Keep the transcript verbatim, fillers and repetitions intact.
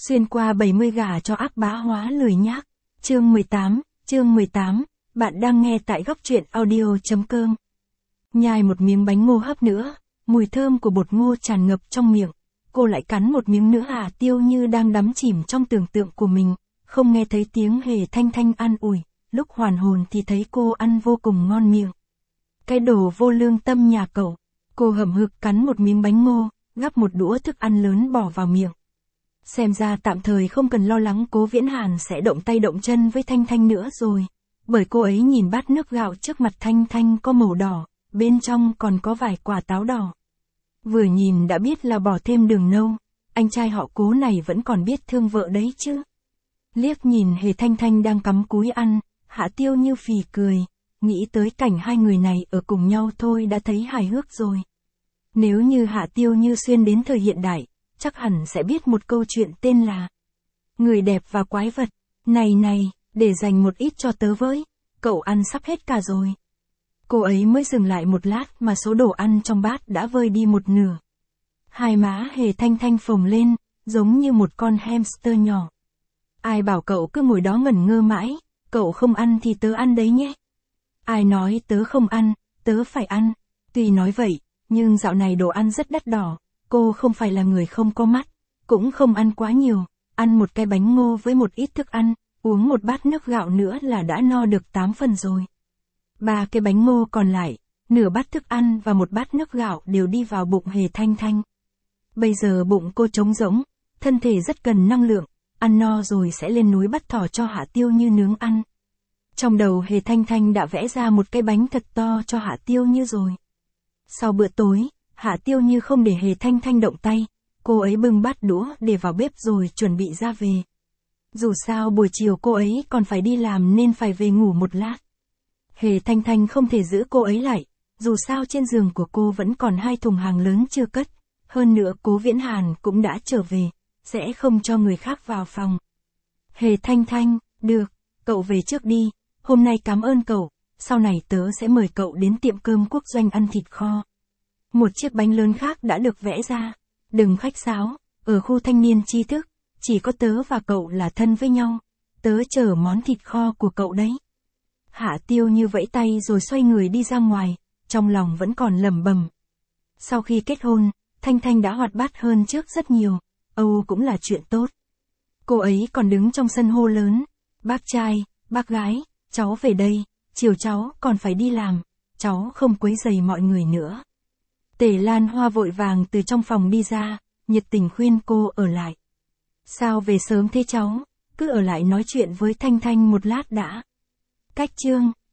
Xuyên qua bảy mươi gả cho ác bá hóa lười nhác. Chương mười tám, chương mười tám, bạn đang nghe tại góc truyện audio.com. Nhai một miếng bánh ngô hấp nữa, mùi thơm của bột ngô tràn ngập trong miệng. Cô lại cắn một miếng nữa à, Tiêu Như đang đắm chìm trong tưởng tượng của mình, không nghe thấy tiếng Hề Thanh Thanh an ủi, lúc hoàn hồn thì thấy cô ăn vô cùng ngon miệng. Cái đồ vô lương tâm nhà cậu. Cô hậm hực cắn một miếng bánh ngô, gắp một đũa thức ăn lớn bỏ vào miệng. Xem ra tạm thời không cần lo lắng Cố Viễn Hàn sẽ động tay động chân với Thanh Thanh nữa rồi. Bởi cô ấy nhìn bát nước gạo trước mặt Thanh Thanh có màu đỏ, bên trong còn có vài quả táo đỏ. Vừa nhìn đã biết là bỏ thêm đường nâu, anh trai họ Cố này vẫn còn biết thương vợ đấy chứ. Liếc nhìn Hề Thanh Thanh đang cắm cúi ăn, Hạ Tiêu Như phì cười, nghĩ tới cảnh hai người này ở cùng nhau thôi đã thấy hài hước rồi. Nếu như Hạ Tiêu Như xuyên đến thời hiện đại, chắc hẳn sẽ biết một câu chuyện tên là Người đẹp và quái vật. Này này, để dành một ít cho tớ với, cậu ăn sắp hết cả rồi. Cô ấy mới dừng lại một lát mà số đồ ăn trong bát đã vơi đi một nửa. Hai má Hề Thanh Thanh phồng lên, giống như một con hamster nhỏ. Ai bảo cậu cứ ngồi đó ngẩn ngơ mãi, cậu không ăn thì tớ ăn đấy nhé. Ai nói tớ không ăn, tớ phải ăn. Tuy nói vậy, nhưng dạo này đồ ăn rất đắt đỏ, cô không phải là người không có mắt, cũng không ăn quá nhiều, ăn một cái bánh ngô với một ít thức ăn, uống một bát nước gạo nữa là đã no được tám phần rồi. Ba cái bánh ngô còn lại, nửa bát thức ăn và một bát nước gạo đều đi vào bụng Hề Thanh Thanh. Bây giờ bụng cô trống rỗng, thân thể rất cần năng lượng, ăn no rồi sẽ lên núi bắt thỏ cho Hạ Tiêu Như nướng ăn. Trong đầu Hề Thanh Thanh đã vẽ ra một cái bánh thật to cho Hạ Tiêu Như rồi. Sau bữa tối, Hạ Tiêu Như không để Hề Thanh Thanh động tay, cô ấy bưng bát đũa để vào bếp rồi chuẩn bị ra về. Dù sao buổi chiều cô ấy còn phải đi làm nên phải về ngủ một lát. Hề Thanh Thanh không thể giữ cô ấy lại, dù sao trên giường của cô vẫn còn hai thùng hàng lớn chưa cất, hơn nữa Cố Viễn Hàn cũng đã trở về, sẽ không cho người khác vào phòng. Hề Thanh Thanh, được, cậu về trước đi, hôm nay cảm ơn cậu, sau này tớ sẽ mời cậu đến tiệm cơm quốc doanh ăn thịt kho. Một chiếc bánh lớn khác đã được vẽ ra, đừng khách sáo, ở khu thanh niên tri thức, chỉ có tớ và cậu là thân với nhau, tớ chờ món thịt kho của cậu đấy. Hạ Tiêu Như vẫy tay rồi xoay người đi ra ngoài, trong lòng vẫn còn lẩm bẩm. Sau khi kết hôn, Thanh Thanh đã hoạt bát hơn trước rất nhiều, Âu cũng là chuyện tốt. Cô ấy còn đứng trong sân hô lớn, bác trai, bác gái, cháu về đây, chiều cháu còn phải đi làm, cháu không quấy rầy mọi người nữa. Tề Lan Hoa vội vàng từ trong phòng đi ra, nhiệt tình khuyên cô ở lại. Sao về sớm thế cháu, cứ ở lại nói chuyện với Thanh Thanh một lát đã. Cách chương